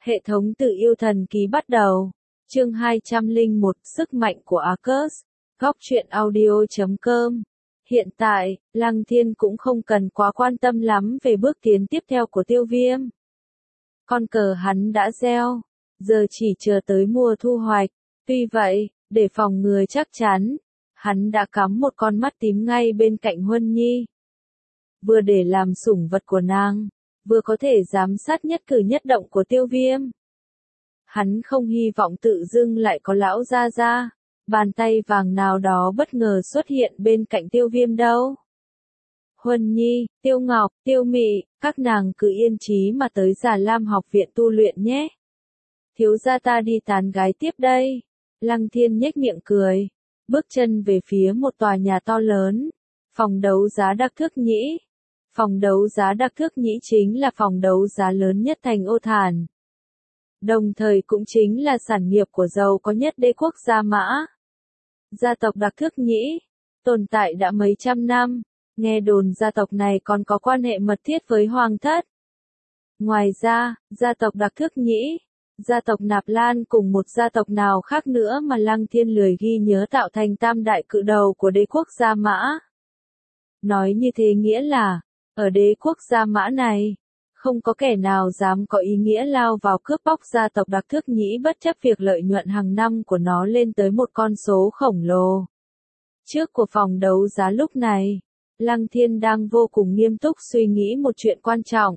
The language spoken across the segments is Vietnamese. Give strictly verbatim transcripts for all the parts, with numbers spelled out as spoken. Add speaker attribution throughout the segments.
Speaker 1: Hệ thống tự yêu thần ký bắt đầu. Chương hai trăm lẻ một Sức mạnh của Arcus. Góc truyện audio chấm com. Hiện tại, Lăng Thiên cũng không cần quá quan tâm lắm về bước tiến tiếp theo của Tiêu Viêm. Con cờ hắn đã gieo, giờ chỉ chờ tới mùa thu hoạch. Tuy vậy, để phòng ngừa chắc chắn, hắn đã cắm một con mắt tím ngay bên cạnh Huân Nhi. Vừa để làm sủng vật của nàng, vừa có thể giám sát nhất cử nhất động của Tiêu Viêm. Hắn không hy vọng tự dưng lại có lão gia gia, bàn tay vàng nào đó bất ngờ xuất hiện bên cạnh Tiêu Viêm đâu. Huân Nhi, Tiêu Ngọc, Tiêu Mị, các nàng cứ yên trí mà tới Già Lam học viện tu luyện nhé. Thiếu gia ta đi tán gái tiếp đây. Lăng Thiên nhếch miệng cười, bước chân về phía một tòa nhà to lớn, phòng đấu giá Đắc Thước Nhĩ. Phòng đấu giá Đắc Thước Nhĩ chính là phòng đấu giá lớn nhất thành Ô Thản. Đồng thời cũng chính là sản nghiệp của giàu có nhất đế quốc Gia Mã. Gia tộc Đắc Thước Nhĩ, tồn tại đã mấy trăm năm, nghe đồn gia tộc này còn có quan hệ mật thiết với Hoàng thất. Ngoài ra, gia tộc Đắc Thước Nhĩ, gia tộc Nạp Lan cùng một gia tộc nào khác nữa mà Lăng Thiên lười ghi nhớ tạo thành tam đại cự đầu của đế quốc Gia Mã. Nói như thế nghĩa là, ở đế quốc Gia Mã này, không có kẻ nào dám có ý nghĩa lao vào cướp bóc gia tộc Đắc Thước Nhĩ bất chấp việc lợi nhuận hàng năm của nó lên tới một con số khổng lồ. Trước của phòng đấu giá lúc này, Lăng Thiên đang vô cùng nghiêm túc suy nghĩ một chuyện quan trọng.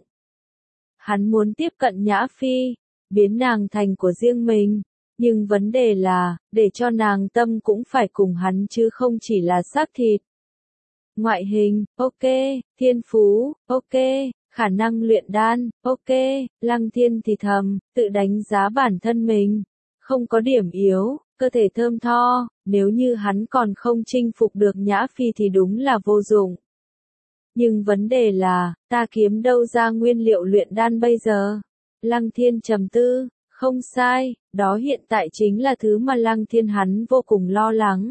Speaker 1: Hắn muốn tiếp cận Nhã Phi, biến nàng thành của riêng mình, nhưng vấn đề là, để cho nàng tâm cũng phải cùng hắn chứ không chỉ là xác thịt. Ngoại hình, ok, thiên phú, ok, khả năng luyện đan, ok, Lăng Thiên thì thầm, tự đánh giá bản thân mình, không có điểm yếu, cơ thể thơm tho, nếu như hắn còn không chinh phục được Nhã Phi thì đúng là vô dụng. Nhưng vấn đề là, ta kiếm đâu ra nguyên liệu luyện đan bây giờ? Lăng Thiên trầm tư, không sai, đó hiện tại chính là thứ mà Lăng Thiên hắn vô cùng lo lắng.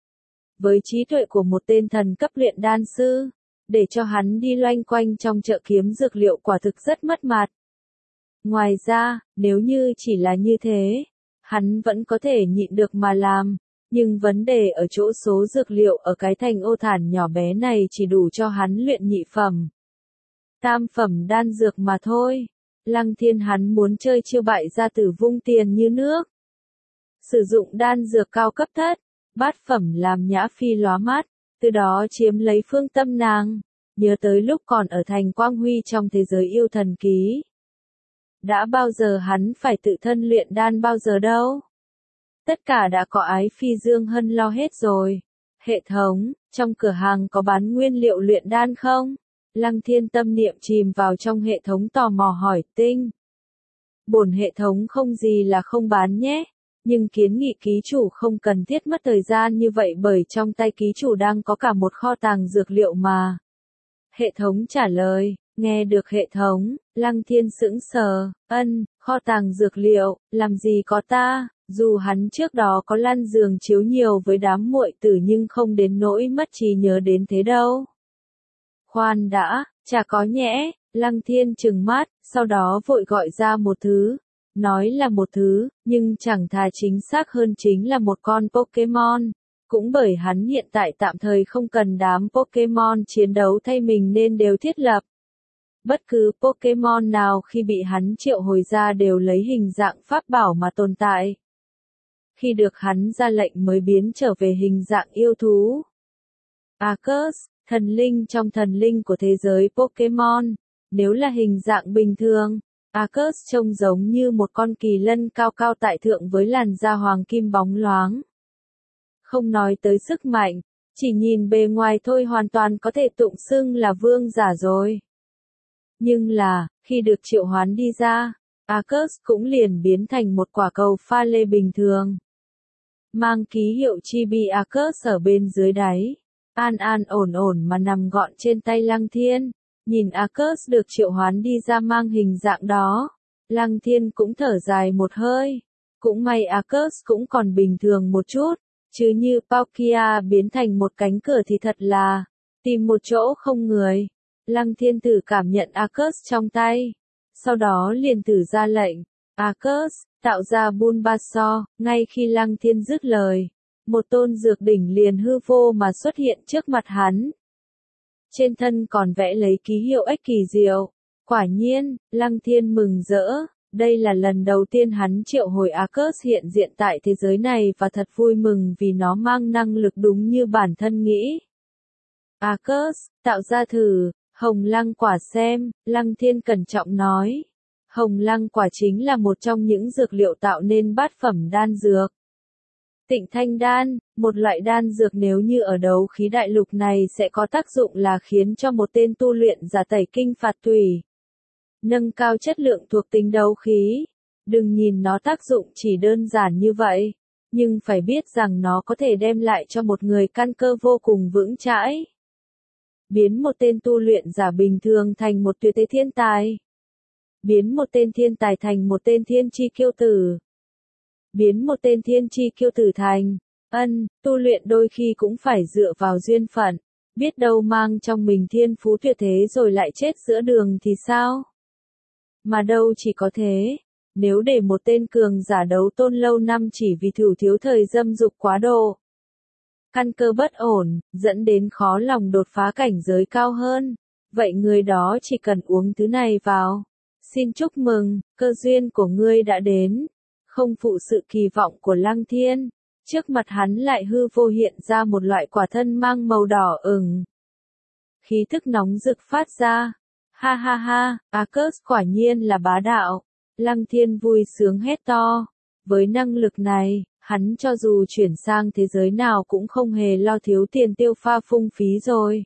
Speaker 1: Với trí tuệ của một tên thần cấp luyện đan sư, để cho hắn đi loanh quanh trong chợ kiếm dược liệu quả thực rất mất mặt. Ngoài ra, nếu như chỉ là như thế, hắn vẫn có thể nhịn được mà làm, nhưng vấn đề ở chỗ số dược liệu ở cái thành Ô Thản nhỏ bé này chỉ đủ cho hắn luyện nhị phẩm. Tam phẩm đan dược mà thôi. Lăng Thiên hắn muốn chơi chiêu bại gia tử vung tiền như nước. Sử dụng đan dược cao cấp thất, bát phẩm làm Nhã Phi lóa mắt, từ đó chiếm lấy phương tâm nàng, nhớ tới lúc còn ở thành Quang Huy trong thế giới yêu thần ký. Đã bao giờ hắn phải tự thân luyện đan bao giờ đâu. Tất cả đã có Ái Phi Dương Hân lo hết rồi. Hệ thống, trong cửa hàng có bán nguyên liệu luyện đan không? Lăng Thiên tâm niệm chìm vào trong hệ thống tò mò hỏi tinh. Bổn hệ thống không gì là không bán nhé, nhưng kiến nghị ký chủ không cần thiết mất thời gian như vậy bởi trong tay ký chủ đang có cả một kho tàng dược liệu mà. Hệ thống trả lời, nghe được hệ thống, Lăng Thiên sững sờ, ân, kho tàng dược liệu, làm gì có ta, dù hắn trước đó có lăn giường chiếu nhiều với đám muội tử nhưng không đến nỗi mất trí nhớ đến thế đâu. Khoan đã, chả có nhẽ, Lăng Thiên trừng mắt, sau đó vội gọi ra một thứ, nói là một thứ, nhưng chẳng thà chính xác hơn chính là một con Pokémon, cũng bởi hắn hiện tại tạm thời không cần đám Pokémon chiến đấu thay mình nên đều thiết lập. Bất cứ Pokémon nào khi bị hắn triệu hồi ra đều lấy hình dạng pháp bảo mà tồn tại. Khi được hắn ra lệnh mới biến trở về hình dạng yêu thú. Arcus, thần linh trong thần linh của thế giới Pokémon, nếu là hình dạng bình thường, Arcus trông giống như một con kỳ lân cao cao tại thượng với làn da hoàng kim bóng loáng. Không nói tới sức mạnh, chỉ nhìn bề ngoài thôi hoàn toàn có thể tụng xưng là vương giả rồi. Nhưng là, khi được triệu hoán đi ra, Arcus cũng liền biến thành một quả cầu pha lê bình thường. Mang ký hiệu Chibi Arcus ở bên dưới đáy, an an ổn ổn mà nằm gọn trên tay Lăng Thiên. Nhìn Arcus được triệu hoán đi ra mang hình dạng đó, Lăng Thiên cũng thở dài một hơi. Cũng may Arcus cũng còn bình thường một chút, chứ như Palkia biến thành một cánh cửa thì thật là, tìm một chỗ không người. Lăng Thiên thử cảm nhận Arcus trong tay, sau đó liền thử ra lệnh, Arcus, tạo ra Bulbasaur, ngay khi Lăng Thiên dứt lời, một tôn dược đỉnh liền hư vô mà xuất hiện trước mặt hắn. Trên thân còn vẽ lấy ký hiệu ếch kỳ diệu. Quả nhiên, Lăng Thiên mừng rỡ, đây là lần đầu tiên hắn triệu hồi Arcus hiện diện tại thế giới này và thật vui mừng vì nó mang năng lực đúng như bản thân nghĩ. Arcus, tạo ra thử, hồng lăng quả xem, Lăng Thiên cẩn trọng nói. Hồng lăng quả chính là một trong những dược liệu tạo nên bát phẩm đan dược. Tịnh Thanh đan, một loại đan dược nếu như ở đấu khí đại lục này sẽ có tác dụng là khiến cho một tên tu luyện giả tẩy kinh phạt tùy. Nâng cao chất lượng thuộc tính đấu khí. Đừng nhìn nó tác dụng chỉ đơn giản như vậy, nhưng phải biết rằng nó có thể đem lại cho một người căn cơ vô cùng vững chãi. Biến một tên tu luyện giả bình thường thành một tuyệt thế thiên tài. Biến một tên thiên tài thành một tên thiên chi kiêu tử. Biến một tên thiên chi kiêu tử thành, ân, tu luyện đôi khi cũng phải dựa vào duyên phận, biết đâu mang trong mình thiên phú tuyệt thế rồi lại chết giữa đường thì sao? Mà đâu chỉ có thế, nếu để một tên cường giả đấu tôn lâu năm chỉ vì thủ thiếu thời dâm dục quá độ, căn cơ bất ổn, dẫn đến khó lòng đột phá cảnh giới cao hơn, vậy người đó chỉ cần uống thứ này vào. Xin chúc mừng, cơ duyên của ngươi đã đến. Không phụ sự kỳ vọng của Lăng Thiên, trước mặt hắn lại hư vô hiện ra một loại quả thân mang màu đỏ ửng. Khí thức nóng rực phát ra. Ha ha ha, Arcus quả nhiên là bá đạo. Lăng Thiên vui sướng hét to. Với năng lực này, hắn cho dù chuyển sang thế giới nào cũng không hề lo thiếu tiền tiêu pha phung phí rồi.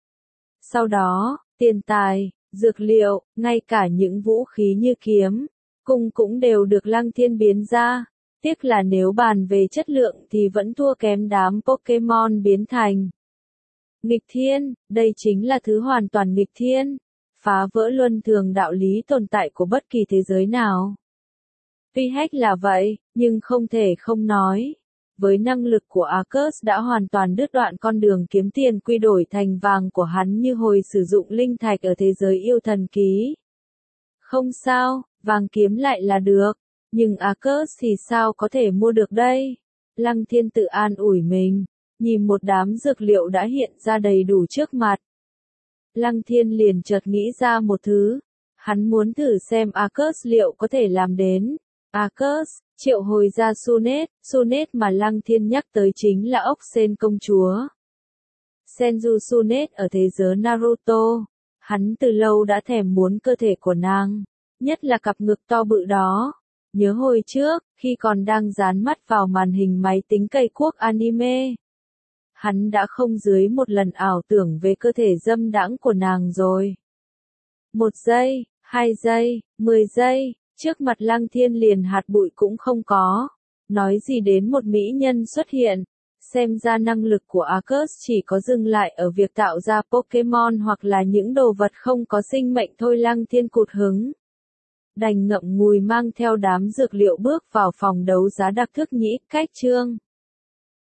Speaker 1: Sau đó, tiền tài, dược liệu, ngay cả những vũ khí như kiếm, cung cũng đều được Lăng Thiên biến ra. Tiếc là nếu bàn về chất lượng thì vẫn thua kém đám Pokemon biến thành. Nghịch thiên, đây chính là thứ hoàn toàn nghịch thiên, phá vỡ luân thường đạo lý tồn tại của bất kỳ thế giới nào. Tuy hack là vậy, nhưng không thể không nói. Với năng lực của Arcus đã hoàn toàn đứt đoạn con đường kiếm tiền quy đổi thành vàng của hắn như hồi sử dụng linh thạch ở thế giới yêu thần ký. Không sao, vàng kiếm lại là được, nhưng Arcus thì sao có thể mua được đây? Lăng Thiên tự an ủi mình, nhìn một đám dược liệu đã hiện ra đầy đủ trước mặt. Lăng Thiên liền chợt nghĩ ra một thứ, hắn muốn thử xem Arcus liệu có thể làm đến. Arcus, triệu hồi ra Sunet, Sunet mà Lăng Thiên nhắc tới chính là ốc sên công chúa. Senju Sunet ở thế giới Naruto, hắn từ lâu đã thèm muốn cơ thể của nàng, nhất là cặp ngực to bự đó. Nhớ hồi trước, khi còn đang dán mắt vào màn hình máy tính cày cuốc anime, hắn đã không dưới một lần ảo tưởng về cơ thể dâm đãng của nàng rồi. Một giây, hai giây, mười giây, trước mặt Lăng Thiên liền hạt bụi cũng không có. Nói gì đến một mỹ nhân xuất hiện, xem ra năng lực của Arcus chỉ có dừng lại ở việc tạo ra Pokemon hoặc là những đồ vật không có sinh mệnh thôi. Lăng Thiên cụt hứng. Đành ngậm ngùi mang theo đám dược liệu bước vào phòng đấu giá đặc thức nhĩ cách chương.